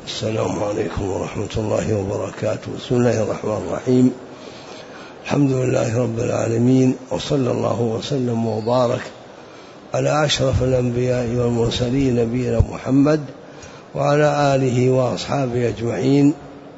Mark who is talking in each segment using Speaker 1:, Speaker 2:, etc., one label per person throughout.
Speaker 1: السلام عليكم ورحمة الله وبركاته. بسم الله الرحمن الرحيم. الحمد لله رب العالمين، وصلى الله وسلم وبارك على أشرف الأنبياء والمرسلين نبينا محمد وعلى آله وأصحابه أجمعين.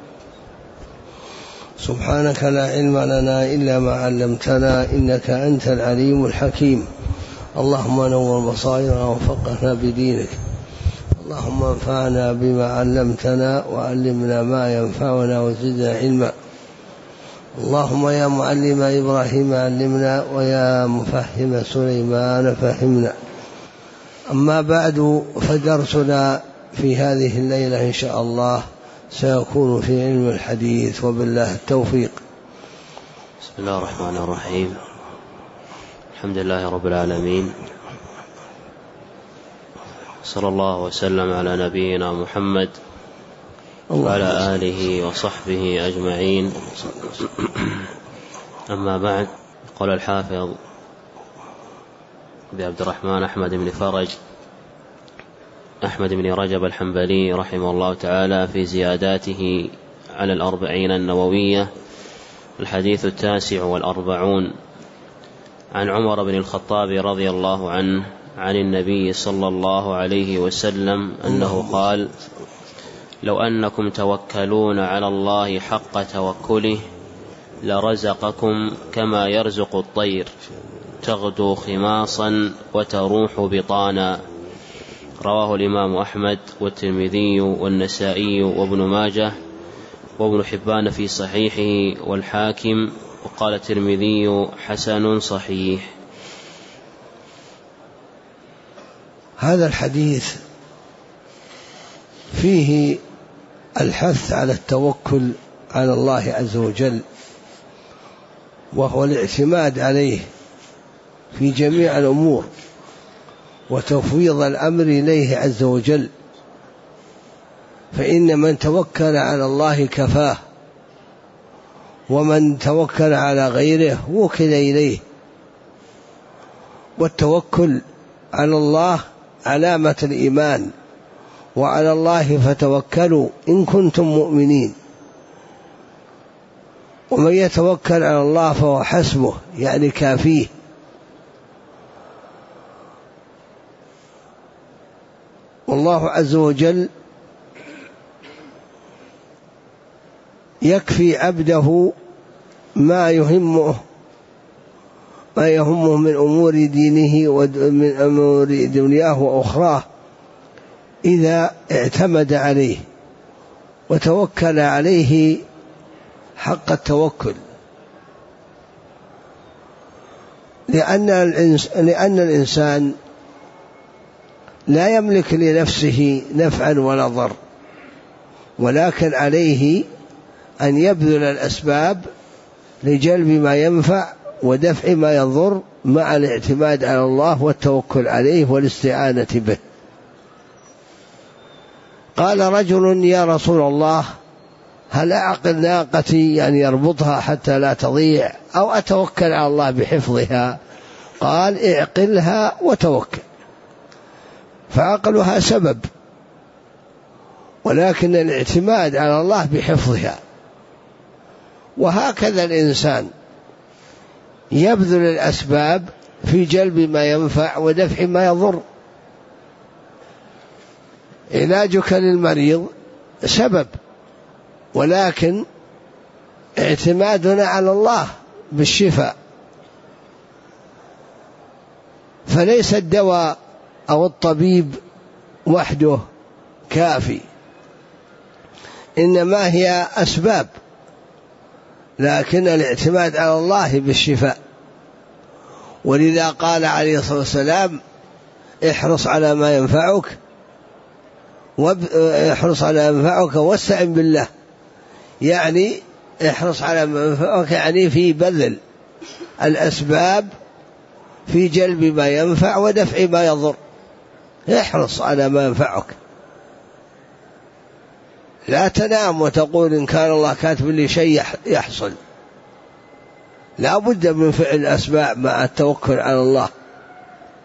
Speaker 1: سبحانك لا علم لنا إلا ما علمتنا إنك أنت العليم الحكيم. اللهم نور بصائرنا وفقهنا بدينك. اللهم انفعنا بما علمتنا وعلمنا ما ينفعنا وزدنا علما. اللهم يا معلم إبراهيم علمنا ويا مفهم سليمان فهمنا. أما بعد، فدرسنا في هذه الليلة إن شاء الله سيكون في علم الحديث، وبالله التوفيق.
Speaker 2: بسم الله الرحمن الرحيم. الحمد لله رب العالمين، صلى الله وسلم على نبينا محمد وعلى آله وصحبه أجمعين. أما بعد، قال الحافظ أبي عبد الرحمن أحمد بن رجب الحنبلي رحمه الله تعالى في زياداته على 40 النووية، الحديث 49 عن عمر بن الخطاب رضي الله عنه عن النبي صلى الله عليه وسلم أنه قال: لو أنكم توكلون على الله حق توكله لرزقكم كما يرزق الطير تغدو خماصا وتروح بطانا. رواه الإمام أحمد والترمذي والنسائي وابن ماجه وابن حبان في صحيحه والحاكم، وقال الترمذي حسن صحيح.
Speaker 1: هذا الحديث فيه الحث على التوكل على الله عز وجل، وهو الاعتماد عليه في جميع الأمور وتفويض الأمر إليه عز وجل، فإن من توكل على الله كفاه، ومن توكل على غيره وكل إليه. والتوكل على الله علامة الإيمان، وعلى الله فتوكلوا إن كنتم مؤمنين. ومن يتوكل على الله فهو حسبه، يعني كافيه. والله عز وجل يكفي عبده ما يهمه من أمور دينه ومن أمور دنياه وأخراه، إذا اعتمد عليه وتوكل عليه حق التوكل، لأن الإنسان لا يملك لنفسه نفعا ولا ضر، ولكن عليه أن يبذل الأسباب لجلب ما ينفع ودفع ما يضر، مع الاعتماد على الله والتوكل عليه والاستعانة به. قال رجل: يا رسول الله، هل أعقل ناقتي، يعني يربطها حتى لا تضيع، أو أتوكل على الله بحفظها؟ قال: اعقلها وتوكل. فعقلها سبب، ولكن الاعتماد على الله بحفظها. وهكذا الإنسان يبذل الأسباب في جلب ما ينفع ودفع ما يضر. علاجك للمريض سبب، ولكن اعتمادنا على الله بالشفاء. فليس الدواء أو الطبيب وحده كافي، إنما هي أسباب، لكن الاعتماد على الله بالشفاء. ولذا قال عليه الصلاة والسلام: احرص على ما ينفعك واستعن بالله. يعني احرص على ما ينفعك، يعني في بذل الأسباب في جلب ما ينفع ودفع ما يضر. احرص على ما ينفعك، لا تنام وتقول إن كان الله كاتب لي شيء يحصل. لا بد من فعل الأسباب مع التوكل على الله.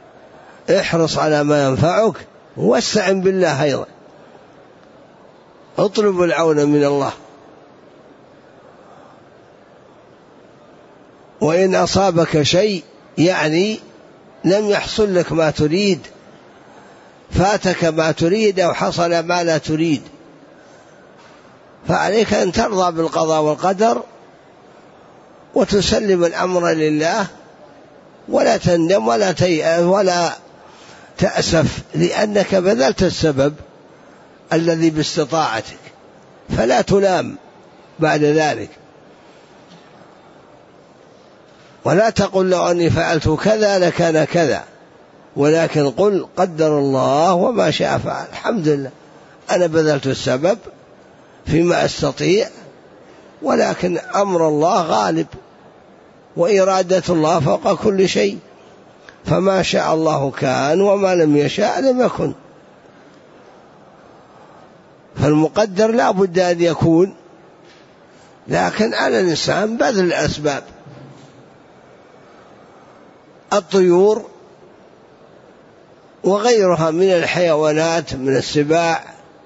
Speaker 1: احرص على ما ينفعك واستعن بالله أيضا. اطلب العون من الله. وإن أصابك شيء يعني لم يحصل لك ما تريد، فاتك ما تريد أو حصل ما لا تريد، فعليك أن ترضى بالقضاء والقدر وتسلم الأمر لله، ولا تندم ولا تأسف، لأنك بذلت السبب الذي باستطاعتك، فلا تلام بعد ذلك. ولا تقل لو أني فعلت كذا لكان كذا، ولكن قل قدر الله وما شاء فعل. الحمد لله أنا بذلت السبب فيما أستطيع، ولكن أمر الله غالب، وإرادة الله فوق كل شيء، فما شاء الله كان وما لم يشاء لم يكن. فالمقدر لا بد أن يكون، لكن على الإنسان بذل الأسباب. الطيور وغيرها من الحيوانات من السباع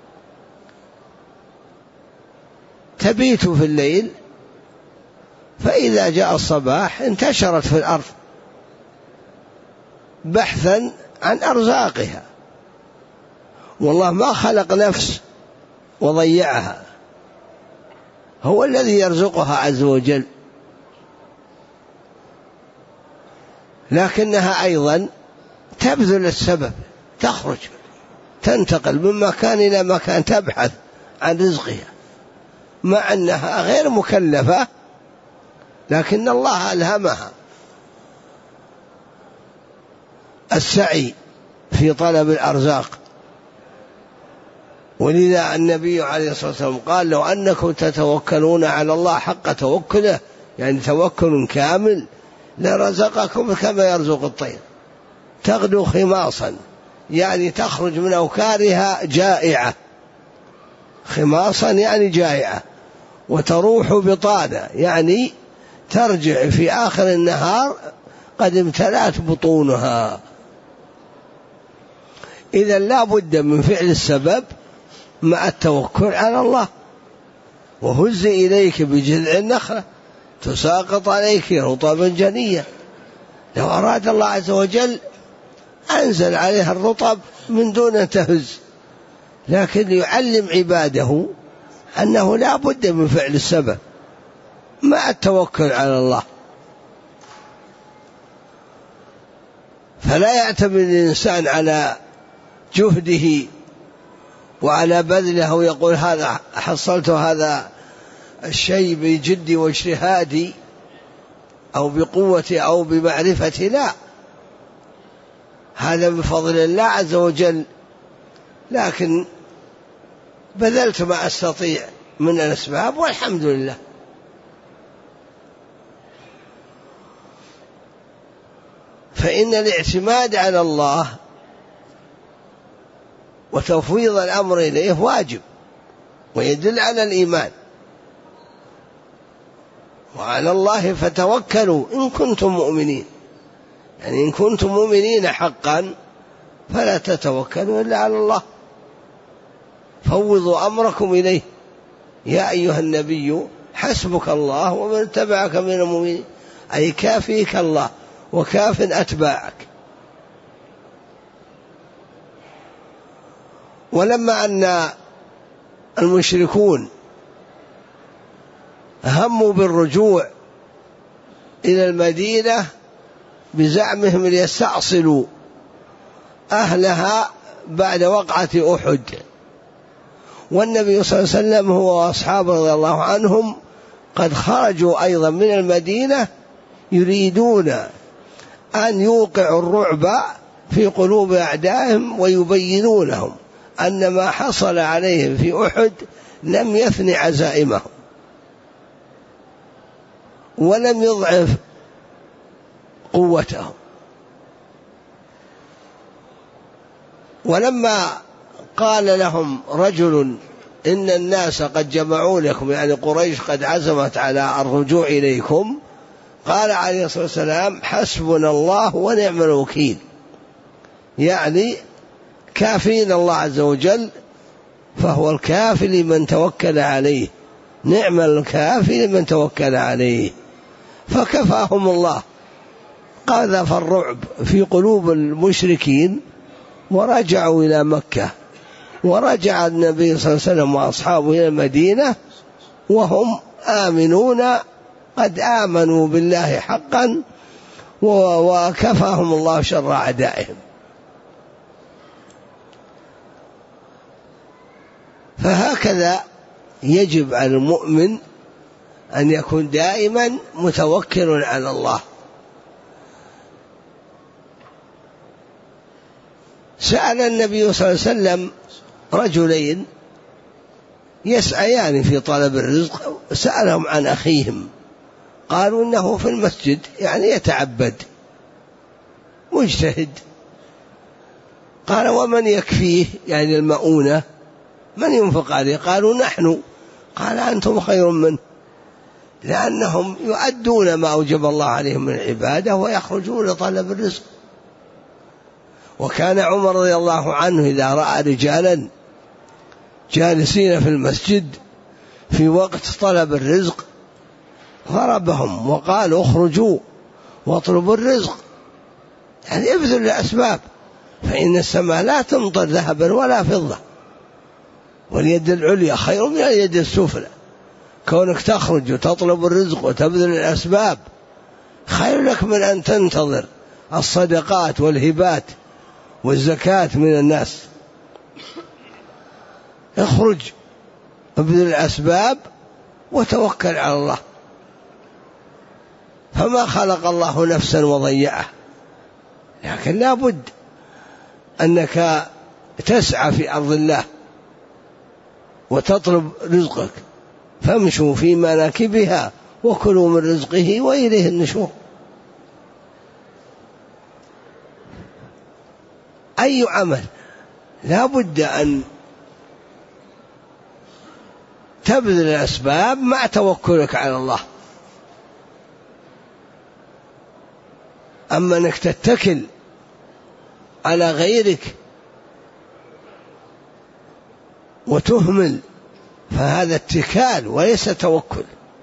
Speaker 1: تبيت في الليل، فإذا جاء الصباح انتشرت في الأرض بحثا عن أرزاقها، والله ما خلق نفس وضيعها، هو الذي يرزقها عز وجل، لكنها أيضا تبذل السبب، تخرج تنتقل من مكان إلى مكان تبحث عن رزقها، مع أنها غير مكلفة، لكن الله ألهمها السعي في طلب الأرزاق. ولذا النبي عليه الصلاة والسلام قال لو أنكم تتوكلون على الله حق توكله، يعني توكل كامل، لرزقكم كما يرزق الطير تغدو خماصا، يعني تخرج من أوكارها جائعة، خماصا يعني جائعة، وتروح بطانة يعني ترجع في آخر النهار قد امتلأت بطونها. إذا لا بد من فعل السبب مع التوكل على الله. وهز إليك بجذع النخلة تساقط عليك رطبا جنيا، لو أراد الله عز وجل أنزل عليها الرطب من دون أن تهز، لكن يعلم عباده أنه لا بد من فعل السبب مع التوكل على الله. فلا يعتمد الإنسان على جهده وعلى بذله ويقول هذا حصلت هذا الشيء بجدي واجتهادي أو بقوتي أو بمعرفتي، لا، هذا بفضل الله عز وجل، لكن بذلت ما أستطيع من الأسباب والحمد لله. فإن الاعتماد على الله وتفويض الأمر إليه واجب، ويدل على الإيمان. وعلى الله فتوكلوا إن كنتم مؤمنين، يعني إن كنتم مؤمنين حقا فلا تتوكلوا إلا على الله، فوضوا أمركم إليه. يا أيها النبي حسبك الله ومن اتبعك من المؤمنين، أي كافيك الله وكاف أتباعك. ولما أن المشركون هموا بالرجوع إلى المدينة بزعمهم ليستأصلوا أهلها بعد وقعة أحد، والنبي صلى الله عليه وسلم هو وأصحابه رضي الله عنهم قد خرجوا أيضا من المدينة يريدون أن يوقعوا الرعب في قلوب أعدائهم ويبينوا لهم أن ما حصل عليهم في أحد لم يثني عزائمهم ولم يضعف قوتهم. ولما قال لهم رجل إن الناس قد جمعوا لكم، يعني قريش قد عزمت على الرجوع إليكم، قال عليه الصلاة والسلام حسبنا الله ونعم الوكيل، يعني كافينا الله عز وجل فهو الكافي لمن توكل عليه، نعم الكافي لمن توكل عليه. فكفاهم الله، قذف الرعب في قلوب المشركين ورجعوا إلى مكة، ورجع النبي صلى الله عليه وسلم وأصحابه إلى المدينة وهم آمنون، قد آمنوا بالله حقا، وكفاهم الله شر أعدائهم. فهكذا يجب على المؤمن أن يكون دائما متوكل على الله. سأل النبي صلى الله عليه وسلم رجلين يسعيان في طلب الرزق، سألهم عن أخيهم، قالوا إنه في المسجد، يعني يتعبد مجتهد. قال ومن يكفيه، يعني المؤونة، من ينفق عليه؟ قالوا نحن. قال أنتم خير منه، لأنهم يؤدون ما أوجب الله عليهم من العبادة ويخرجون لطلب الرزق. وكان عمر رضي الله عنه إذا رأى رجالا جالسين في المسجد في وقت طلب الرزق ضربهم وقال اخرجوا واطلبوا الرزق، يعني ابذلوا الأسباب، فإن السماء لا تمطر ذهبا ولا فضة، واليد العليا خير من اليد السفلى. كونك تخرج وتطلب الرزق وتبذل الأسباب خير لك من أن تنتظر الصدقات والهبات والزكاة من الناس. اخرج ابذل الأسباب وتوكل على الله. فما خلق الله نفسا وضيعه، لكن لا بد أنك تسعى في أرض الله وتطلب رزقك، فامشوا في مناكبها وكلوا من رزقه وإليه النشور. أي عمل لا بد أن تبذل الأسباب مع توكلك على الله. أما أنك تتكل على غيرك وتهمل فهذا اتكال وليس توكل.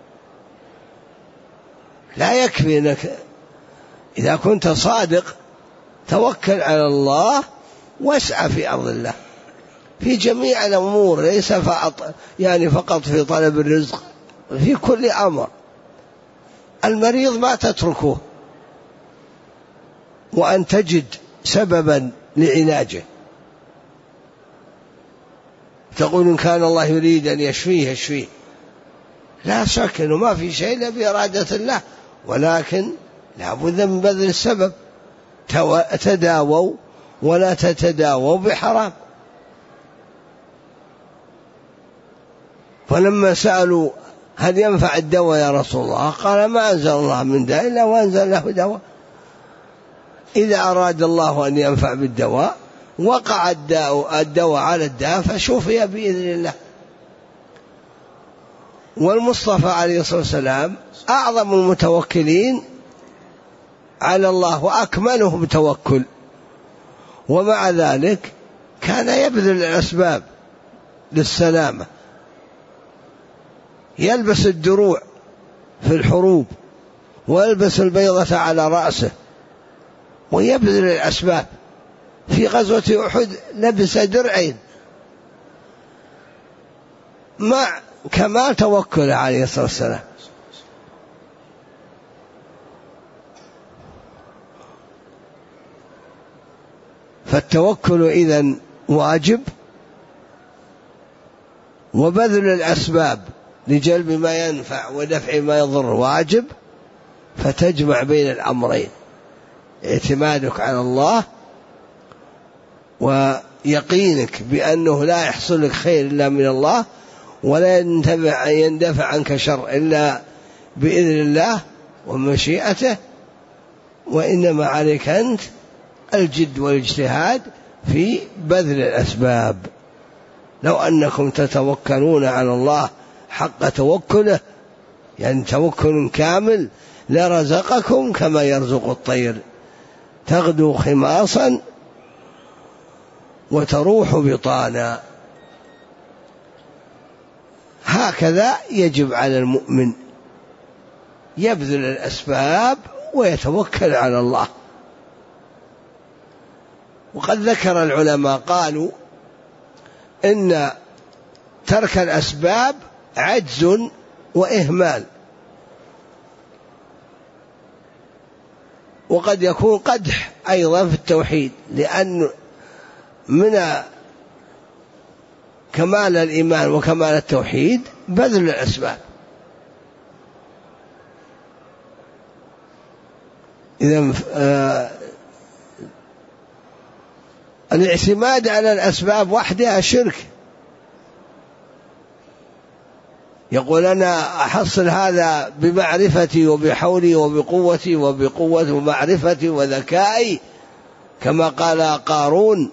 Speaker 1: لا يكفي أنك إذا كنت صادق توكل على الله واسعى في أرض الله في جميع الأمور، ليس فقط في طلب الرزق، في كل أمر. المريض ما تتركه وأن تجد سببا لعلاجه، تقول إن كان الله يريد أن يشفيه يشفيه، لا شك أنه ما في شيء إلا بإرادة الله، ولكن لا بد من بذل السبب. تداووا ولا تتداووا بحرام. فلما سألوا هل ينفع الدواء يا رسول الله؟ قال ما أنزل الله من داء إلا وأنزل له دواء. إذا أراد الله أن ينفع بالدواء وقع الدواء على الداء فشفي بإذن الله. والمصطفى عليه الصلاة والسلام أعظم المتوكلين على الله وأكملهم توكل، ومع ذلك كان يبذل الأسباب للسلامة، يلبس الدروع في الحروب ويلبس البيضة على رأسه ويبذل الأسباب. في غزوة أحد لبس درعين مع كمال توكل عليه الصلاة والسلام. فالتوكل إذن واجب، وبذل الأسباب لجلب ما ينفع ودفع ما يضر واجب. فتجمع بين الأمرين، اعتمادك على الله ويقينك بأنه لا يحصل لك خير إلا من الله، ولا يندفع عنك شر إلا بإذن الله ومشيئته، وإنما عليك أنت الجد والاجتهاد في بذل الأسباب. لو أنكم تتوكلون على الله حق توكله، يعني توكل كامل، لرزقكم كما يرزق الطير تغدو خماصا وتروح بطانا. هكذا يجب على المؤمن يبذل الأسباب ويتوكل على الله. وقد ذكر العلماء قالوا إن ترك الأسباب عجز وإهمال، وقد يكون قدح أيضا في التوحيد، لأن من كمال الإيمان وكمال التوحيد بذل الأسباب. إذن الاعتماد على الأسباب وحدها شرك. يقول أنا أحصل هذا بمعرفتي وبحولي وبقوتي وبقوة معرفتي وذكائي، كما قال قارون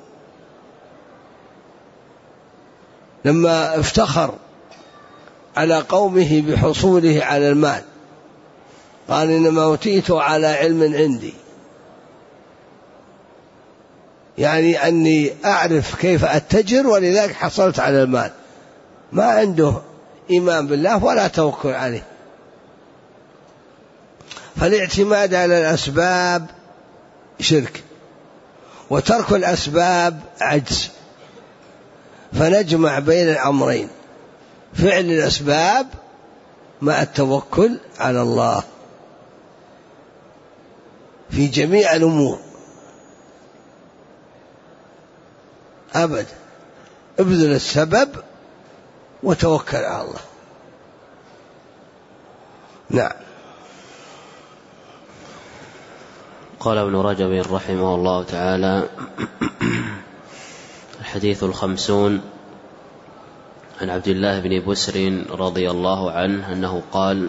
Speaker 1: لما افتخر على قومه بحصوله على المال، قال إنما أوتيته على علم عندي، يعني أني أعرف كيف أتجر ولذلك حصلت على المال. ما عنده إيمان بالله ولا توكل عليه. فالاعتماد على الأسباب شرك، وترك الأسباب عجز. فنجمع بين الأمرين، فعل الأسباب مع التوكل على الله في جميع الأمور أبدا. ابذل السبب وتوكل على الله. نعم.
Speaker 2: قال ابن رجب رحمه الله تعالى: الحديث 50 عن عبد الله بن بسر رضي الله عنه أنه قال: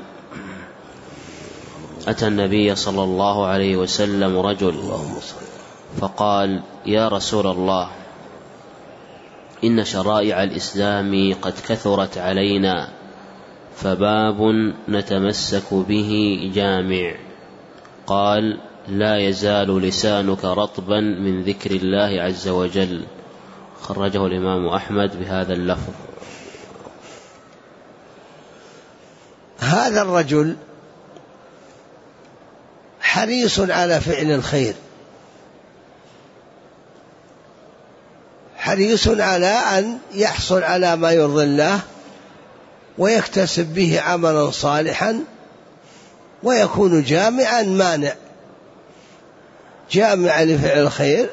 Speaker 2: أتى النبي صلى الله عليه وسلم رجل فقال: يا رسول الله، إن شرائع الإسلام قد كثرت علينا، فباب نتمسك به جامع. قال: لا يزال لسانك رطبا من ذكر الله عز وجل. خرجه الإمام أحمد بهذا اللفظ.
Speaker 1: هذا الرجل حريص على فعل الخير، حريص على أن يحصل على ما يرضي الله ويكتسب به عملا صالحا، ويكون جامعا مانع، جامعا لفعل الخير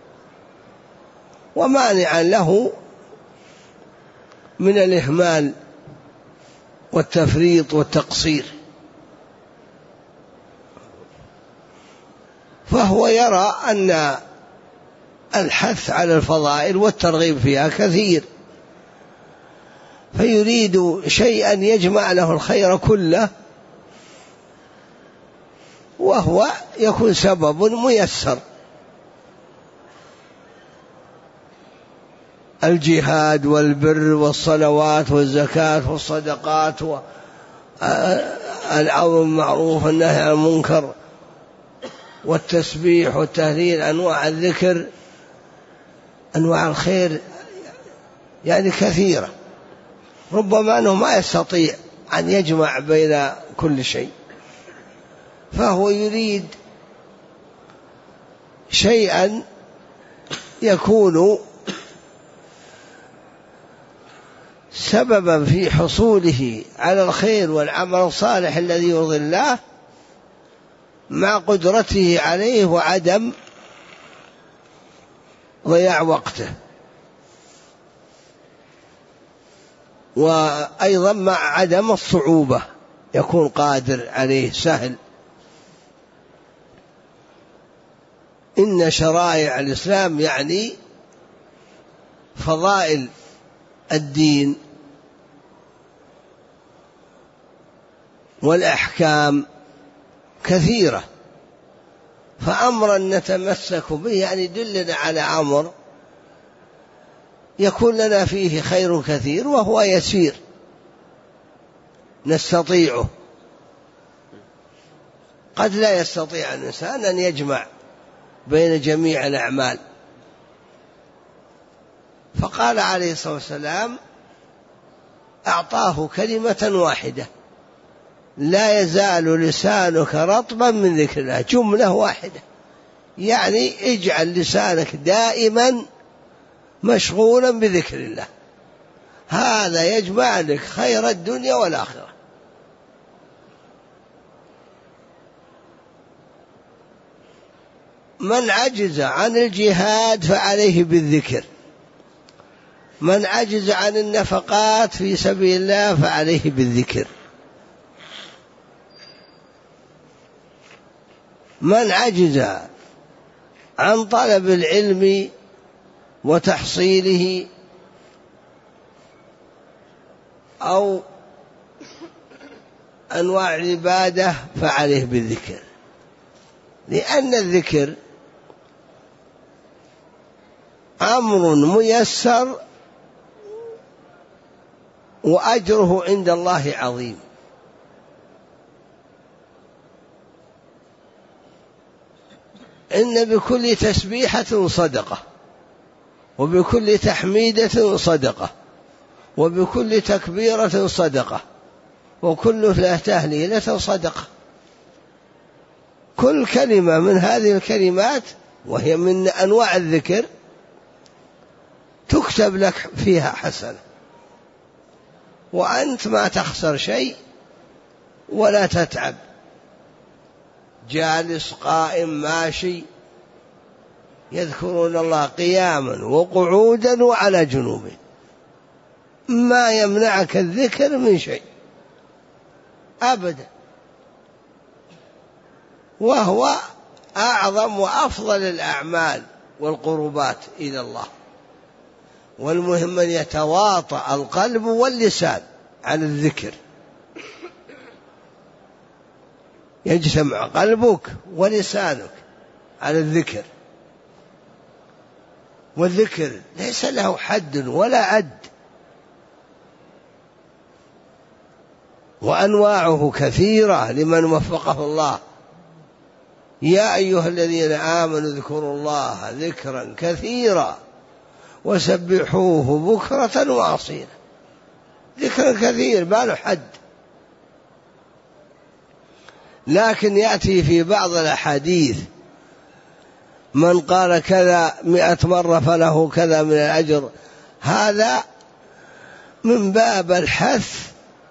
Speaker 1: ومانعا له من الإهمال والتفريط والتقصير. فهو يرى أن الحث على الفضائل والترغيب فيها كثير، فيريد شيئا يجمع له الخير كله، وهو يكون سبب ميسر. الجهاد والبر والصلوات والزكاة والصدقات والأمر بالمعروف والنهي عن المنكر والتسبيح والتهليل، أنواع الذكر، أنواع الخير يعني كثيرة، ربما أنه ما يستطيع أن يجمع بين كل شيء، فهو يريد شيئا يكون سببا في حصوله على الخير والعمل الصالح الذي يرضي الله، مع قدرته عليه وعدم ضياع وقته، وأيضا مع عدم الصعوبة، يكون قادر عليه سهل. إن شرائع الإسلام يعني فضائل الدين والأحكام كثيرة، فأمرا نتمسك به يعني يدلنا على أمر يكون لنا فيه خير كثير وهو يسير نستطيعه. قد لا يستطيع الإنسان أن يجمع بين جميع الأعمال، فقال عليه الصلاة والسلام: أعطاه كلمة واحدة: لا يزال لسانك رطبا من ذكر الله. جملة واحدة، يعني اجعل لسانك دائما مشغولا بذكر الله، هذا يجمع لك خير الدنيا والآخرة. من عجز عن الجهاد فعليه بالذكر، من عجز عن النفقات في سبيل الله فعليه بالذكر، من عجز عن طلب العلم وتحصيله أو أنواع العبادة فعليه بالذكر، لأن الذكر أمر ميسر وأجره عند الله عظيم. إن بكل تسبيحة صدقة، وبكل تحميدة صدقة، وبكل تكبيرة صدقة، وكل تهليلة صدقة. كل كلمة من هذه الكلمات وهي من أنواع الذكر تكتب لك فيها حسنة، وأنت ما تخسر شيء ولا تتعب، جالس قائم ماشي يذكرون الله قياما وقعودا وعلى جنوبهم، ما يمنعك الذكر من شيء أبدا، وهو أعظم وأفضل الأعمال والقربات إلى الله. والمهم أن يتواطأ القلب واللسان على الذكر، يجتمع قلبك ولسانك على الذكر. والذكر ليس له حد ولا عد، وأنواعه كثيرة لمن وفقه الله. يا أيها الذين آمنوا اذكروا الله ذكرا كثيرا وسبحوه بكرة وأصيلا. ذكر كثير ما له حد، لكن يأتي في بعض الأحاديث: من قال كذا 100 مرة فله كذا من الأجر. هذا من باب الحث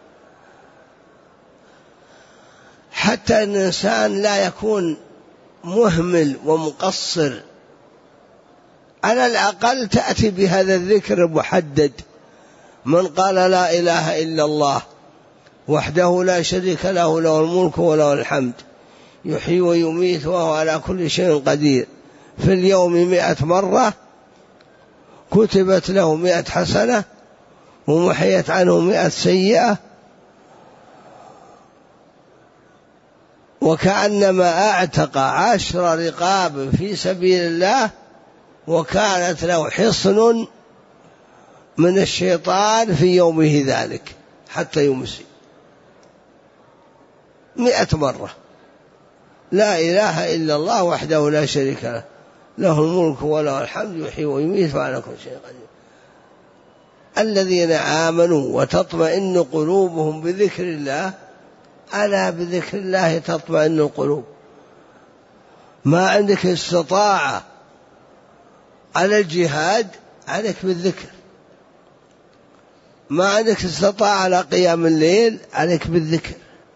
Speaker 1: حتى أن الإنسان لا يكون مهمل ومقصر، على الأقل تأتي بهذا الذكر المحدد: من قال لا إله إلا الله وحده لا شريك له، له الملك وله الحمد، يحيي ويميت وهو على كل شيء قدير، في اليوم 100 مرة كتبت له 100 حسنة ومحيت عنه 100 سيئة، وكأنما أعتق 10 رقاب في سبيل الله، وكانت له حصن من الشيطان في يومه ذلك حتى يمسي. 100 مرة لا إله إلا الله وحده لا شريك له، له الملك وله الحمد، يحيي ويميت وعلى كل شيء قدير. الذين آمنوا وتطمئن قلوبهم بذكر الله، ألا بذكر الله تطمئن القلوب. ما عندك استطاعة على الجهاد عليك بالذكر، ما عندك استطاعة على قيام الليل عليك بالذكر.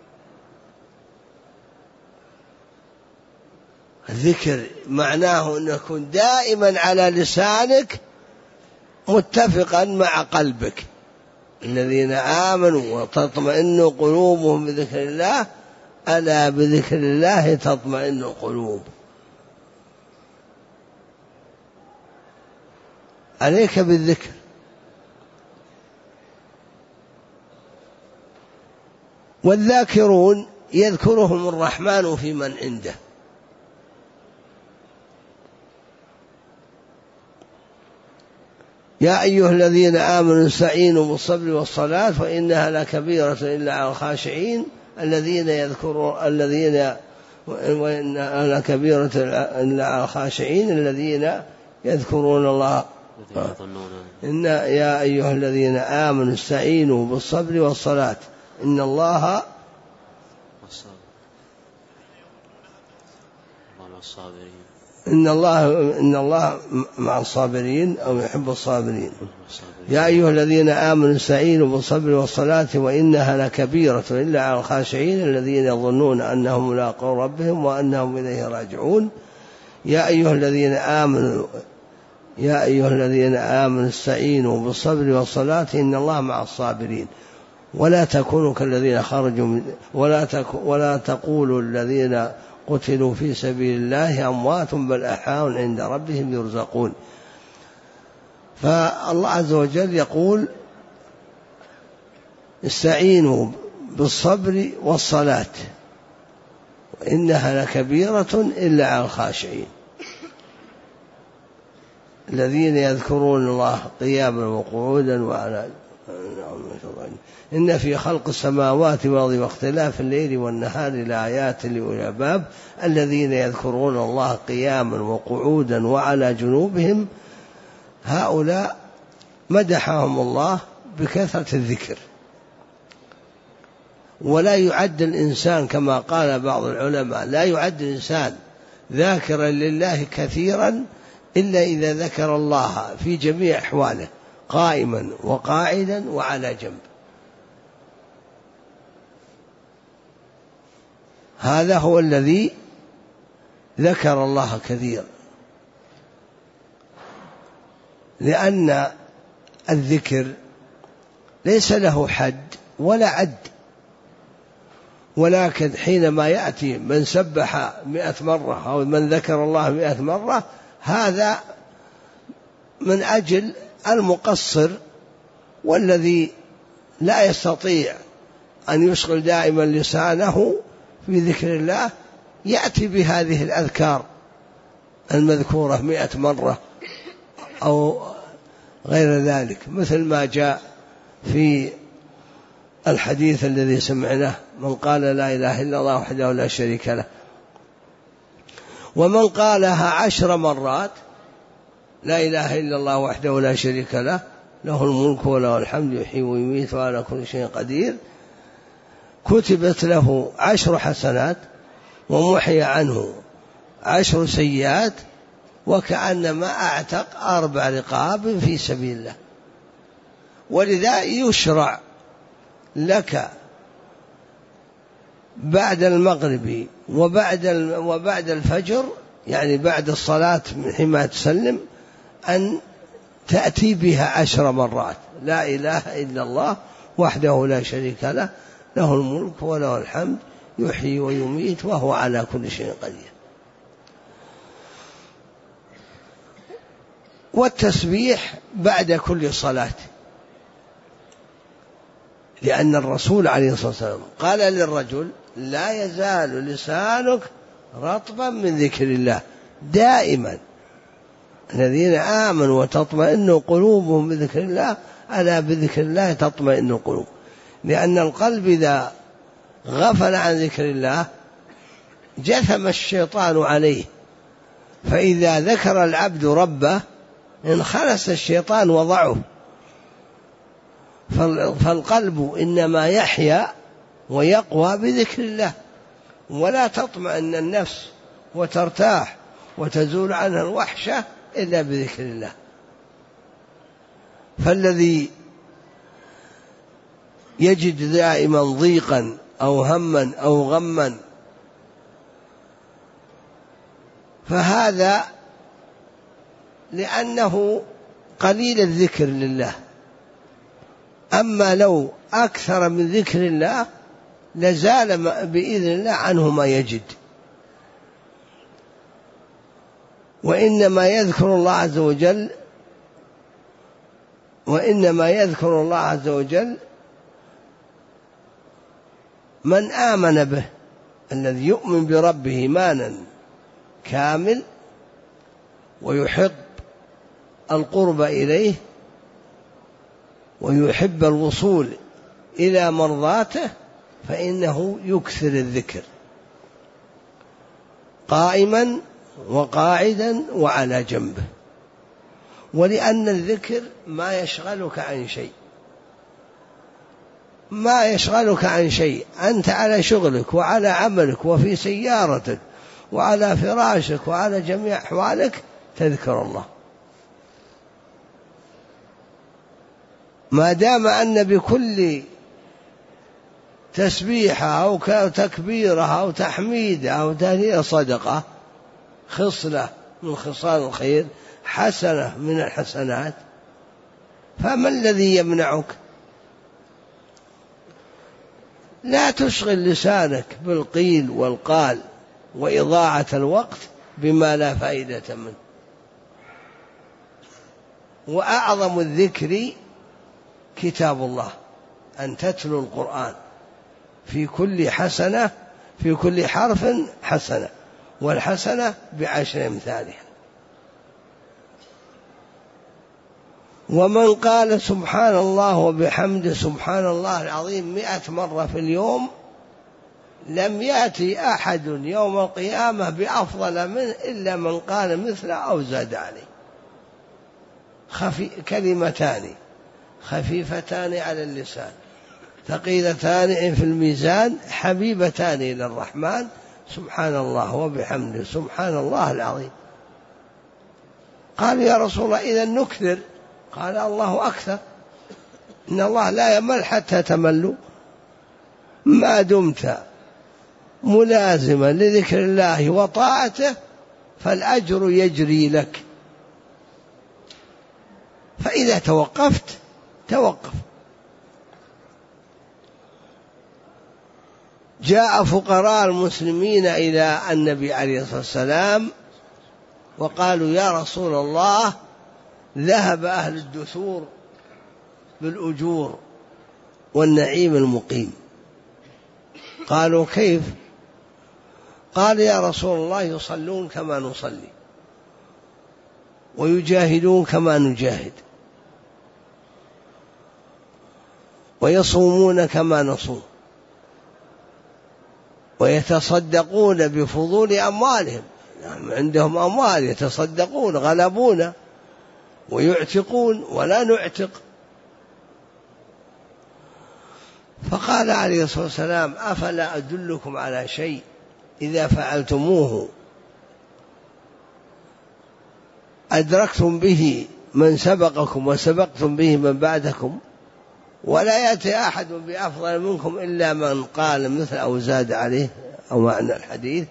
Speaker 1: الذكر معناه أن يكون دائما على لسانك متفقا مع قلبك. الذين آمنوا وتطمئن قلوبهم بذكر الله، ألا بذكر الله تطمئن القلوب. عليك بالذكر. والذاكرون يذكرهم الرحمن في من عنده. يا أيها الذين آمنوا استعينوا بالصبر والصلاة وإنها لكبيرة إلا على الخاشعين الذين وإنها لكبيرة إلا على الخاشعين الذين يذكرون الله إن يا أيها الذين آمنوا استعينوا بالصبر والصلاة إن الله مع الصابرين أو يحب الصابرين. يا أيها الذين آمنوا استعينوا بالصبر والصلاة وإنها لكبيرة إلا على الخاشعين الذين يظنون أنهم ملاقو ربهم وأنهم إليه راجعون. يا أيها الذين آمنوا استعينوا بالصبر والصلاة إن الله مع الصابرين ولا تكونوا كالذين خرجوا ولا تقولوا الذين قتلوا في سبيل الله أموات بل أحياء عند ربهم يرزقون. فالله عز وجل يقول استعينوا بالصبر والصلاة وإنها لكبيرة إلا على الخاشعين الذين يذكرون الله قياما وقعودا وعلى إن في خلق السماوات والأرض واختلاف الليل والنهار لآيات لأولي الألباب الذين يذكرون الله قياما وقعودا وعلى جنوبهم هؤلاء مدحهم الله بكثرة الذكر. ولا يعد الإنسان كما قال بعض العلماء لا يعد الإنسان ذاكرا لله كثيرا إلا إذا ذكر الله في جميع أحواله قائما وقاعدا وعلى جنب. هذا هو الذي ذكر الله كثيرا، لأن الذكر ليس له حد ولا عد، ولكن حينما يأتي من سبح 100 مرة أو من ذكر الله 100 مرة هذا من أجل المقصر والذي لا يستطيع أن يشغل دائما لسانه في ذكر الله يأتي بهذه الأذكار المذكورة 100 مرة أو غير ذلك، مثل ما جاء في الحديث الذي سمعناه من قال لا إله إلا الله وحده لا شريك له، ومن قالها 10 مرات لا إله إلا الله وحده لا شريك له له الملك وله الحمد يحيي ويميت وعلى كل شيء قدير كتبت له 10 حسنات ومحي عنه 10 سيئات وكأنما أعتق 4 رقاب في سبيل الله. ولذا يشرع لك بعد المغرب وبعد الفجر يعني بعد الصلاة حينما تسلم أن تأتي بها 10 مرات لا إله إلا الله وحده لا شريك له له الملك وله الحمد يحيي ويميت وهو على كل شيء قدير. والتسبيح بعد كل صلاة، لأن الرسول عليه الصلاة والسلام قال للرجل لا يزال لسانك رطبا من ذكر الله دائما. الذين آمنوا وتطمئن قلوبهم بذكر الله ألا بذكر الله تطمئن القلوب، لأن القلب إذا غفل عن ذكر الله جثم الشيطان عليه، فإذا ذكر العبد ربه انخلص الشيطان وضعه. فالقلب إنما يحيا ويقوى بذكر الله، ولا تطمئن النفس وترتاح وتزول عنها الوحشة إلا بذكر الله. فالذي يجد دائما ضيقا أو هما أو غما فهذا لأنه قليل الذكر لله. أما لو أكثر من ذكر الله لزال بإذن الله عنه ما يجد. وإنما يذكر الله عز وجل من آمن به، الذي يؤمن بربه إيمانا كامل ويحب القرب إليه ويحب الوصول إلى مرضاته فإنه يكثر الذكر قائما وقاعدا وعلى جنبه. ولأن الذكر ما يشغلك عن شيء، ما يشغلك عن شيء، أنت على شغلك وعلى عملك وفي سيارتك وعلى فراشك وعلى جميع أحوالك تذكر الله، ما دام أن بكل تسبيحة أو تكبيرة أو تحميدة أو تهليل صدقة، خصلة من خصال الخير، حسنة من الحسنات، فما الذي يمنعك؟ لا تشغل لسانك بالقيل والقال وإضاعة الوقت بما لا فائدة منه. وأعظم الذكر كتاب الله، أن تتلو القرآن، في كل حسنة، في كل حرف حسنة، والحسنة ب10 أمثالها. ومن قال سبحان الله وبحمده سبحان الله العظيم 100 مرة في اليوم لم يأتي أحد يوم القيامة بأفضل منه إلا من قال مثله أو زاد عليه. كلمتان خفيفتان على اللسان ثقيلتان في الميزان حبيبتان إلى الرحمن، سبحان الله وبحمده سبحان الله العظيم. قال يا رسول الله إذا نكثر، قال الله أكثر، إن الله لا يمل حتى تملوا، ما دمت ملازما لذكر الله وطاعته فالأجر يجري لك، فإذا توقفت توقف. جاء فقراء المسلمين إلى النبي عليه الصلاة والسلام وقالوا يا رسول الله ذهب أهل الدثور بالأجور والنعيم المقيم. قالوا كيف؟ قال يا رسول الله يصلون كما نصلي ويجاهدون كما نجاهد ويصومون كما نصوم ويتصدقون بفضول أموالهم، عندهم أموال يتصدقون، غلبونا، ويعتقون ولا نعتق. فقال عليه الصلاة والسلام أفلا أدلكم على شيء إذا فعلتموه أدركتم به من سبقكم وسبقتم به من بعدكم، ولا يأتي أحد بأفضل منكم إلا من قال مثل أو زاد عليه أو معنى الحديث.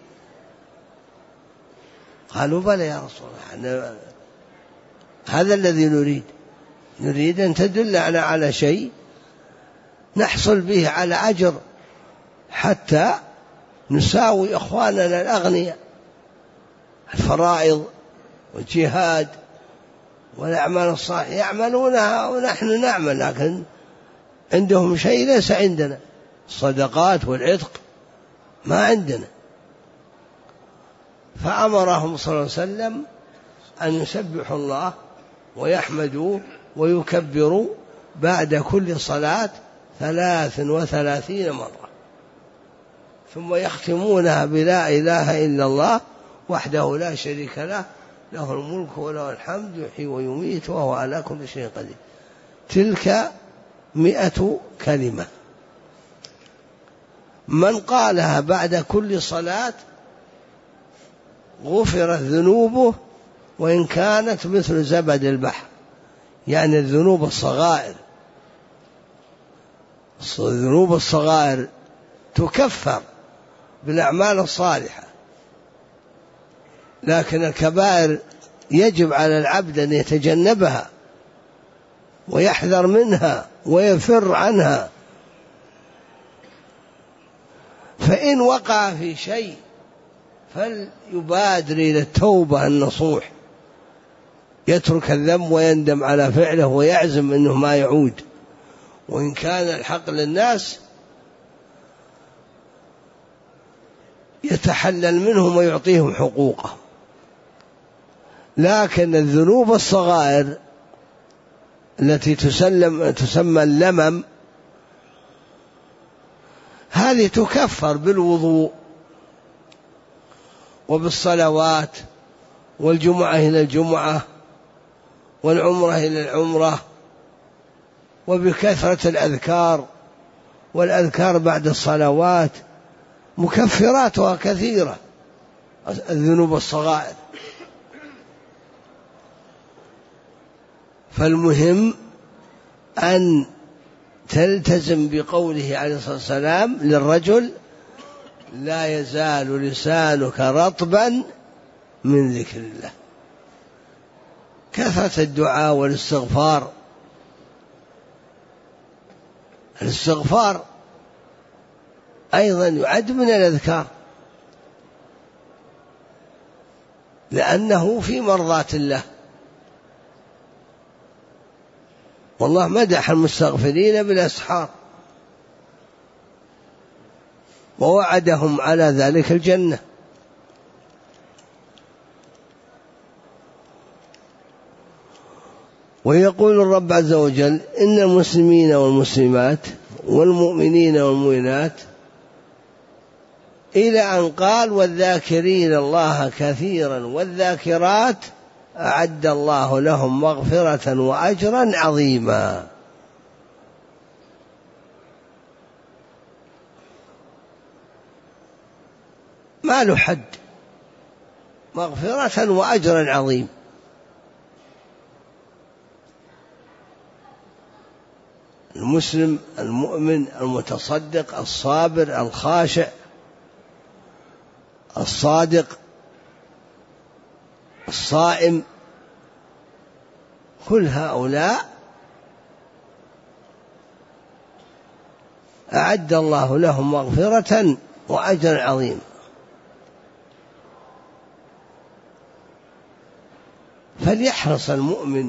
Speaker 1: قالوا بلى يا رسول الله، هذا الذي نريد أن تدلنا على شيء نحصل به على أجر حتى نساوي إخواننا الأغنياء، الفرائض والجهاد والأعمال الصالحة يعملونها ونحن نعمل، لكن عندهم شيء ليس عندنا، الصدقات والعتق ما عندنا. فأمرهم صلى الله عليه وسلم أن يسبحوا الله ويحمدوا ويكبروا بعد كل صلاة 33 مرة، ثم يختمونها بلا إله إلا الله وحده لا شريك له، له الملك وله الحمد يحيي ويميت وهو على كل شيء قدير. تلك 100 كلمة، من قالها بعد كل صلاة غفرت ذنوبه وإن كانت مثل زبد البحر، يعني الذنوب الصغائر. الذنوب الصغائر تكفر بالأعمال الصالحة، لكن الكبائر يجب على العبد أن يتجنبها ويحذر منها ويفر عنها. فإن وقع في شيء فليبادر إلى التوبة النصوح، يترك الذنب ويندم على فعله ويعزم أنه ما يعود، وإن كان الحق للناس يتحلل منهم ويعطيهم حقوقهم. لكن الذنوب الصغائر التي تسمى اللمم هذه تكفر بالوضوء وبالصلوات والجمعة إلى الجمعة والعمرة إلى العمرة، وبكثرة الأذكار، والأذكار بعد الصلوات مكفراتها كثيرة، الذنوب الصغائر. فالمهم أن تلتزم بقوله عليه الصلاة والسلام للرجل: لا يزال لسانك رطبا من ذكر الله. كثرة الدعاء والاستغفار. الاستغفار أيضا يعد من الأذكار، لأنه في مرضاة الله، والله مدح المستغفرين بالأسحار ووعدهم على ذلك الجنة. ويقول الرب عز وجل: إن المسلمين والمسلمات والمؤمنين والمؤمنات، إلى أن قال: والذاكرين الله كثيرا والذاكرات أعد الله لهم مغفرة وأجرا عظيما. ما له حد، مغفرة وأجرا عظيم. المسلم المؤمن المتصدق الصابر الخاشع الصادق الصائم، كل هؤلاء أعد الله لهم مغفرة وأجرا عظيما. فليحرص المؤمن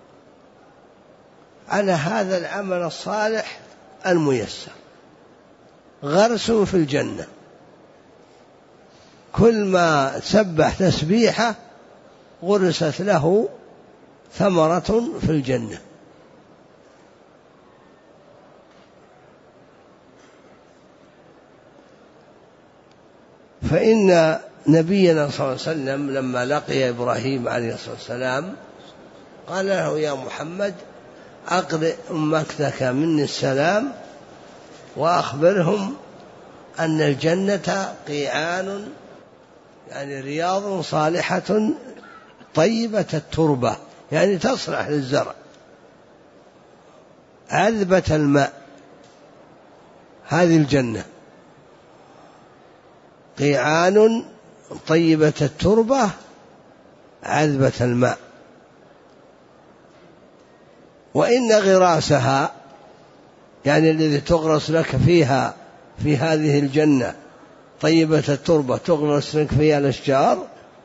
Speaker 1: على هذا العمل الصالح الميسر، غرس في الجنة. كل ما سبح تسبيحة غرست له ثمرة في الجنة. فإن نبينا صلى الله عليه وسلم لما لقي إبراهيم عليه الصلاة والسلام قال له: يا محمد، أقرئ أمتك مني السلام وأخبرهم أن الجنة قيعان، يعني رياض صالحة طيبة التربة، يعني تصلح للزرع، عذبة الماء. هذه الجنة قيعان طيبة التربة عذبة الماء. وإن غراسها، يعني الذي تغرس لك فيها في هذه الجنة طيبة التربة، تغرس لك فيها الأشجار،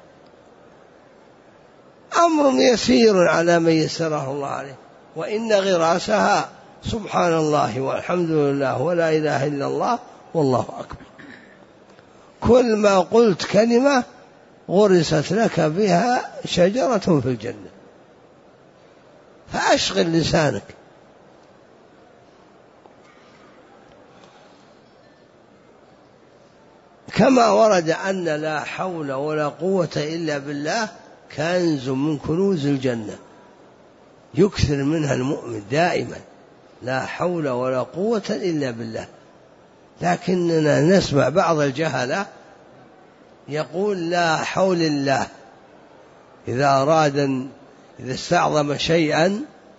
Speaker 1: أمر يسير على من يسره الله عليه. وإن غراسها سبحان الله والحمد لله ولا إله إلا الله والله أكبر. كل ما قلت كلمة غرست لك بها شجرة في الجنة. فأشغل لسانك. كما ورد أن لا حول ولا قوة إلا بالله كنز من كنوز الجنة، يكثر منها المؤمن دائما، لا حول ولا قوة إلا بالله. لكننا نسمع بعض الجهلة يقول لا حول الله، إذا استعظم شيئا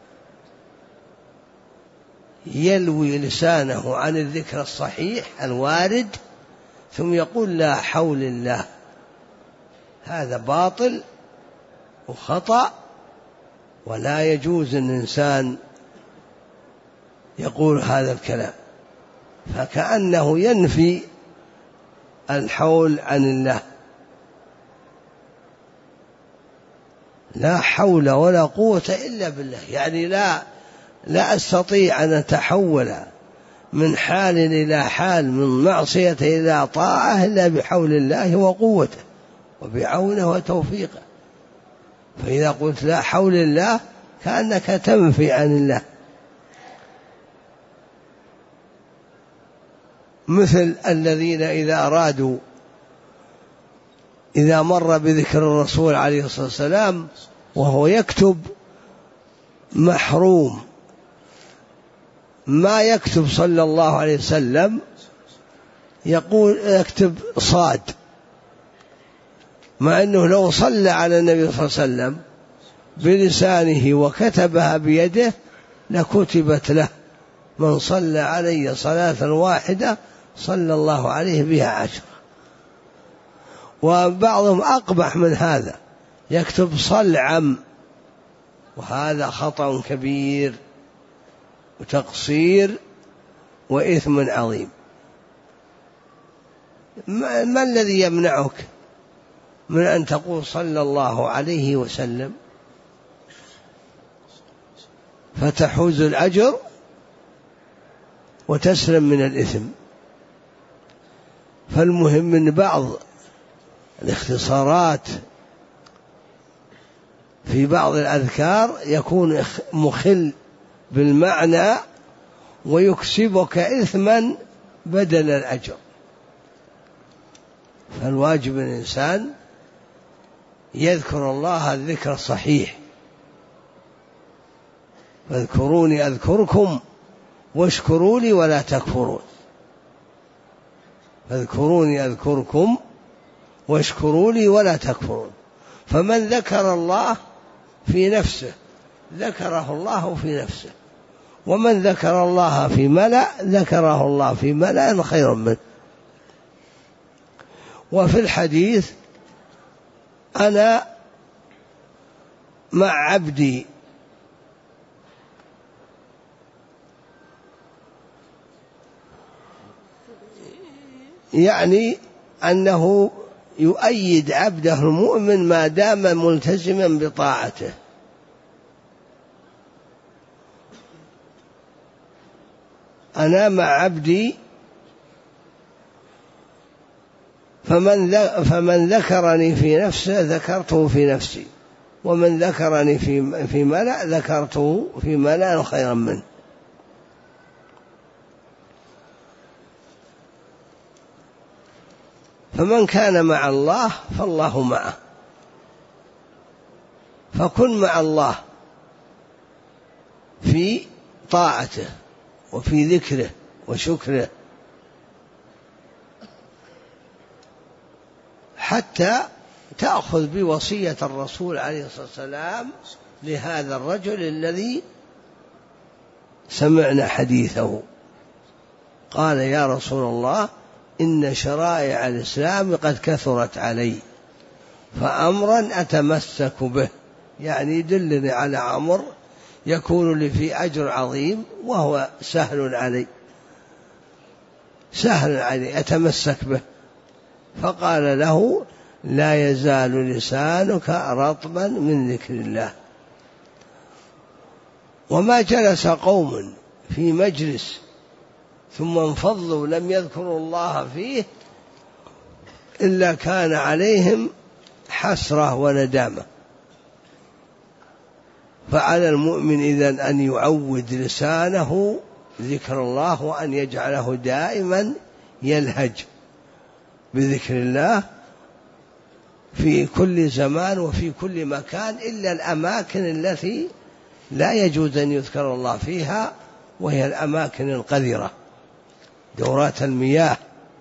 Speaker 1: يلوي لسانه عن الذكر الصحيح الوارد ثم يقول لا حول الله. هذا باطل وخطأ، ولا يجوز أن الإنسان يقول هذا الكلام، فكأنه ينفي الحول عن الله. لا حول ولا قوة إلا بالله، يعني لا أستطيع أن أتحول من حال إلى حال، من معصية إلى طاعة، إلا بحول الله وقوته وبعونه وتوفيقه. فإذا قلت لا حول الله كأنك تنفي عن الله. مثل الذين إذا مر بذكر الرسول عليه الصلاة والسلام وهو يكتب محروم ما يكتب صلى الله عليه وسلم، يقول يكتب صاد، مع أنه لو صلى على النبي صلى الله عليه وسلم بلسانه وكتبها بيده لكتبت له: من صلى علي صلاة واحدة صلى الله عليه بها 10. وبعضهم أقبح من هذا، يكتب صلعم، وهذا خطأ كبير وتقصير وإثم عظيم. ما الذي يمنعك من أن تقول صلى الله عليه وسلم فتحوز الأجر وتسلم من الإثم؟ فالمهم أن بعض الاختصارات في بعض الأذكار يكون مخل بالمعنى ويكسبك إثما بدل الأجر. فالواجب الإنسان يذكر الله الذكر الصحيح: فاذكروني أذكركم واشكروا لي ولا تكفرون. فاذكروني أذكركم واشكروا لي ولا تكفرون. فمن ذكر الله في نفسه ذكره الله في نفسه، ومن ذكر الله في ملأ ذكره الله في ملأ خير منه. وفي الحديث: أنا مع عبدي، يعني أنه يؤيد عبده المؤمن ما دام ملتزما بطاعته. أنا مع عبدي فمن ذكرني في نفسه ذكرته في نفسي، ومن ذكرني في ملأ ذكرته في ملأ خيرا منه. فمن كان مع الله فالله معه، فكن مع الله في طاعته وفي ذكره وشكره، حتى تأخذ بوصية الرسول عليه الصلاة والسلام لهذا الرجل الذي سمعنا حديثه. قال: يا رسول الله، إن شرائع الإسلام قد كثرت علي، فأمرا أتمسك به، يعني يدلني على أمر يكون لي فيه أجر عظيم وهو سهل علي أتمسك به. فقال له: لا يزال لسانك رطبا من ذكر الله. وما جلس قوم في مجلس ثم انفضوا لم يذكروا الله فيه إلا كان عليهم حسرة وندامة. فعلى المؤمن إذن أن يعود لسانه ذكر الله، وأن يجعله دائما يلهج بذكر الله في كل زمان وفي كل مكان، إلا الأماكن التي لا يجوز أن يذكر الله فيها، وهي الأماكن القذرة، دورات المياه.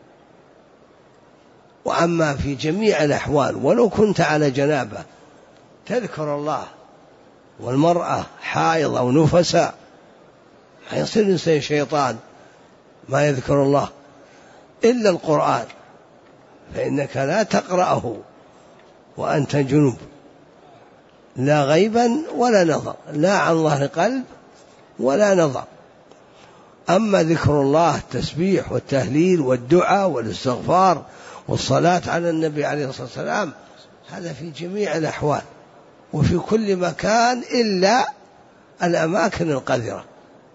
Speaker 1: وأما في جميع الأحوال ولو كنت على جنابة تذكر الله، والمرأة حائض أو نفساء، ما يصير إنسان شيطان ما يذكر الله إلا القرآن، فإنك لا تقرأه وأنت جنوب، لا غيبا ولا نظر، لا عن ظهر قلب ولا نظر. أما ذكر الله التسبيح والتهليل والدعاء والاستغفار والصلاة على النبي عليه الصلاة والسلام، هذا في جميع الأحوال وفي كل مكان إلا الأماكن القذرة.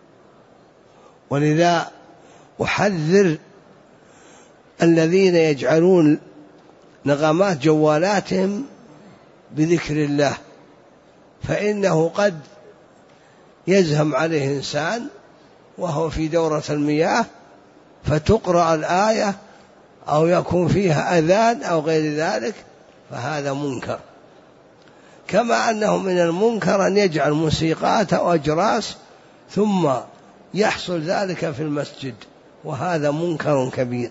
Speaker 1: ولذا أحذر الذين يجعلون نغمات جوالاتهم بذكر الله، فإنه قد يزهم عليه إنسان وهو في دورة المياه فتقرأ الآية أو يكون فيها أذان أو غير ذلك، فهذا منكر. كما أنه من المنكر أن يجعل موسيقات أو أجراس ثم يحصل ذلك في المسجد، وهذا منكر كبير.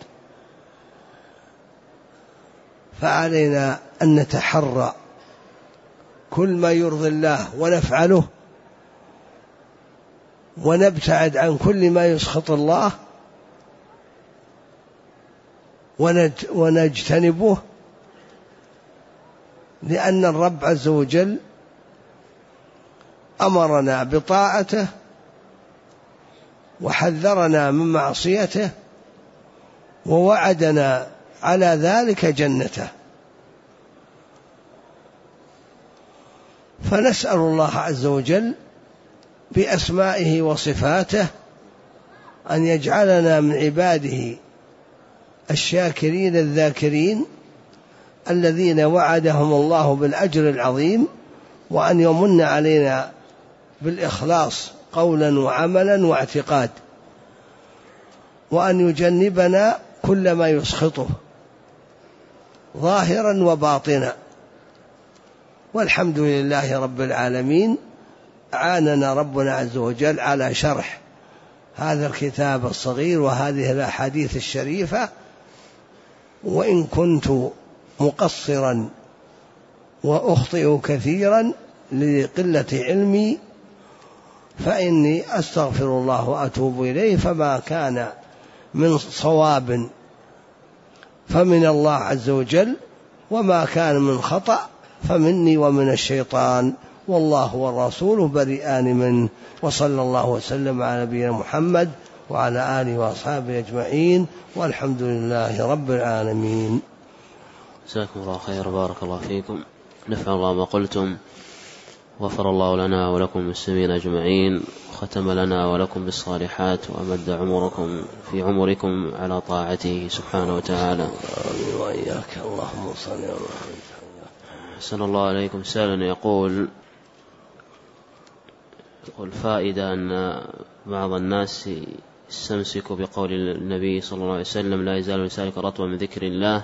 Speaker 1: فعلينا أن نتحرى كل ما يرضي الله ونفعله، ونبتعد عن كل ما يسخط الله ونجتنبه، لأن الرب عز وجل أمرنا بطاعته وحذرنا من معصيته، ووعدنا على ذلك جنته. فنسأل الله عز وجل بأسمائه وصفاته أن يجعلنا من عباده الشاكرين الذاكرين الذين وعدهم الله بالأجر العظيم، وأن يمن علينا بالإخلاص قولا وعملا واعتقاد، وأن يجنبنا كل ما يسخطه ظاهرا وباطنا. والحمد لله رب العالمين، أعاننا ربنا عز وجل على شرح هذا الكتاب الصغير وهذه الأحاديث الشريفة، وإن كنت مقصرا وأخطئ كثيرا لقلة علمي فإني أستغفر الله وأتوب إليه، فما كان من صواب فمن الله عز وجل، وما كان من خطأ فمني ومن الشيطان، والله والرسول بريئان منه. وصلى الله وسلم على نبينا محمد وعلى آله وأصحابه أجمعين، والحمد لله رب العالمين.
Speaker 2: جزاكم الله خير، بارك الله فيكم، نفع الله ما قلتم، غفر الله لنا ولكم المسلمين أجمعين، وختم لنا ولكم بالصالحات، وأمد عمركم في عمركم على طاعته سبحانه وتعالى.
Speaker 1: آمين وإياك، اللهم صل على محمد.
Speaker 2: أحسن الله عليكم. سائل يقول فائدة أن بعض الناس يستمسك بقول النبي صلى الله عليه وسلم: لا يزال لسانك رطبا من ذكر الله،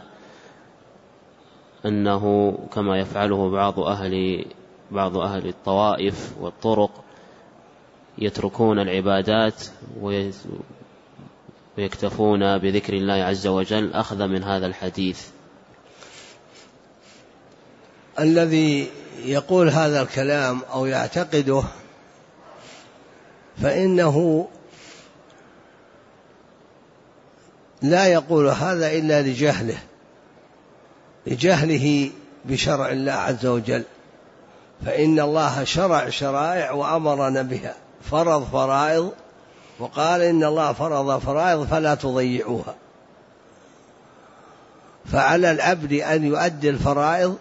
Speaker 2: أنه كما يفعله بعض أهل الطوائف والطرق يتركون العبادات ويكتفون بذكر الله عز وجل أخذا من هذا الحديث.
Speaker 1: الذي يقول هذا الكلام أو يعتقده فإنه لا يقول هذا إلا لجهله بشرع الله عز وجل، فإن الله شرع شرائع وأمرنا بها، فرض فرائض وقال إن الله فرض فرائض فلا تضيعوها. فعلى العبد أن يؤدي الفرائض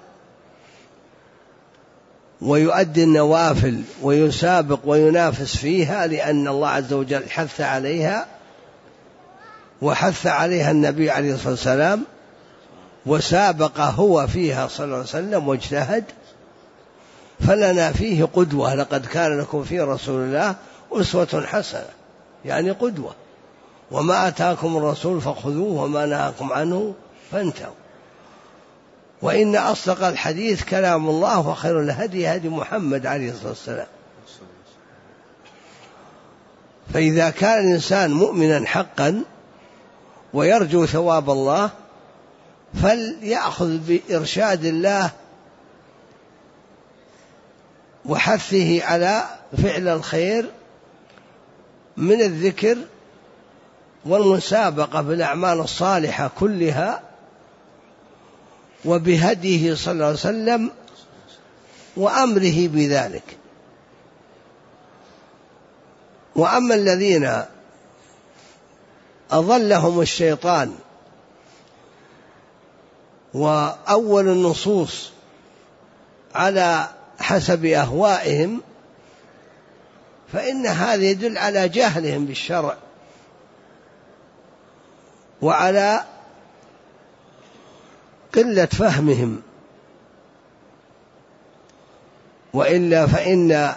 Speaker 1: ويؤدي النوافل ويسابق وينافس فيها، لأن الله عز وجل حث عليها، وحث عليها النبي عليه الصلاة والسلام، وسابق هو فيها صلى الله عليه وسلم واجتهد. فلنا فيه قدوة، لقد كان لكم في رسول الله أسوة حسنة، يعني قدوة. وما آتاكم الرسول فخذوه وما نهاكم عنه فانتهوا. وإن أصدق الحديث كلام الله، وخير الهدي هدي محمد عليه الصلاة والسلام. فإذا كان الإنسان مؤمنا حقا ويرجو ثواب الله فليأخذ بإرشاد الله وحثه على فعل الخير من الذكر والمسابقة بالأعمال الصالحة كلها، وبهديه صلى الله عليه وسلم وأمره بذلك. وأما الذين أضلهم الشيطان وأول النصوص على حسب أهوائهم، فإن هذا يدل على جهلهم بالشرع وعلى قلة فهمهم. وإلا فإن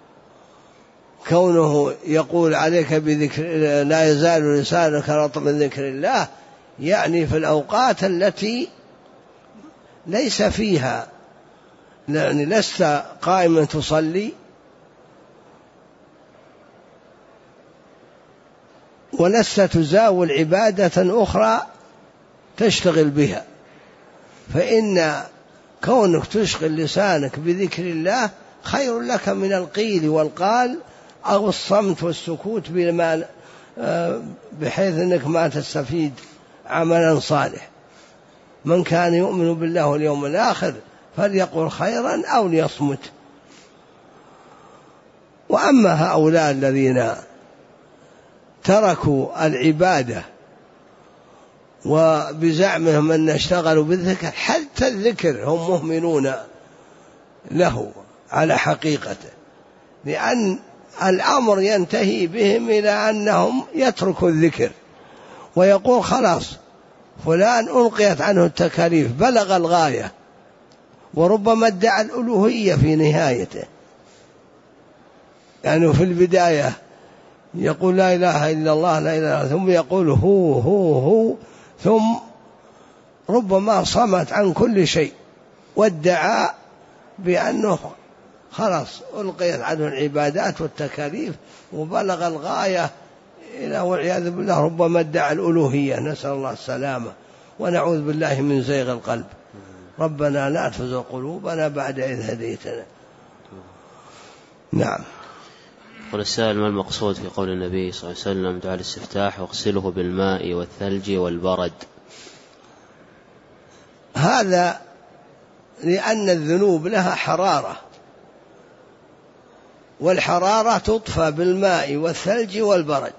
Speaker 1: كونه يقول عليك بذكر لا يزال لسانك رطبا من ذكر الله، يعني في الأوقات التي ليس فيها يعني لست قائما تصلي ولست تزاول عبادة أخرى تشتغل بها، فإن كونك تشغل لسانك بذكر الله خير لك من القيل والقال أو الصمت والسكوت بحيث أنك ما تستفيد عملا صالح. من كان يؤمن بالله واليوم الآخر فليقل خيرا أو ليصمت. وأما هؤلاء الذين تركوا العبادة وبزعمهم أن اشتغلوا بالذكر، حتى الذكر هم مهملون له على حقيقته، لأن الأمر ينتهي بهم إلى أنهم يتركوا الذكر ويقول خلاص فلان ألقيت عنه التكاليف بلغ الغاية، وربما ادعى الألوهية في نهايته. يعني في البداية يقول لا إله إلا الله لا إله إلا الله، ثم يقول هو ثم ربما صمت عن كل شيء وادعى بأنه خلاص ألقيت عنه العبادات والتكاليف وبلغ الغاية إلى والعياذ بالله، ربما ادعى الألوهية، نسأل الله السلامة ونعوذ بالله من زيغ القلب. ربنا لا تزغ قلوبنا بعد إذ هديتنا. نعم.
Speaker 2: قال السائل: ما المقصود في قول النبي صلى الله عليه وسلم دعاء الاستفتاح واغسله بالماء والثلج والبرد؟
Speaker 1: هذا لأن الذنوب لها حرارة، والحرارة تطفى بالماء والثلج والبرد،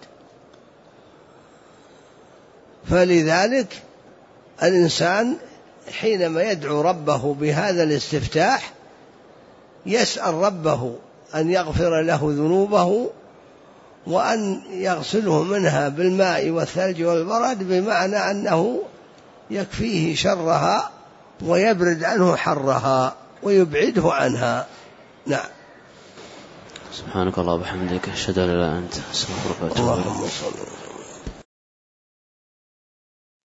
Speaker 1: فلذلك الإنسان حينما يدعو ربه بهذا الاستفتاح يسأل ربه أن يغفر له ذنوبه وأن يغسله منها بالماء والثلج والبرد، بمعنى أنه يكفيه شرها ويبرد عنه حرها ويبعده عنها. نعم.
Speaker 2: سبحانك اللهم وبحمدك أشهد أن لا إله إلا أنت أستغفرك وأتوب إليك.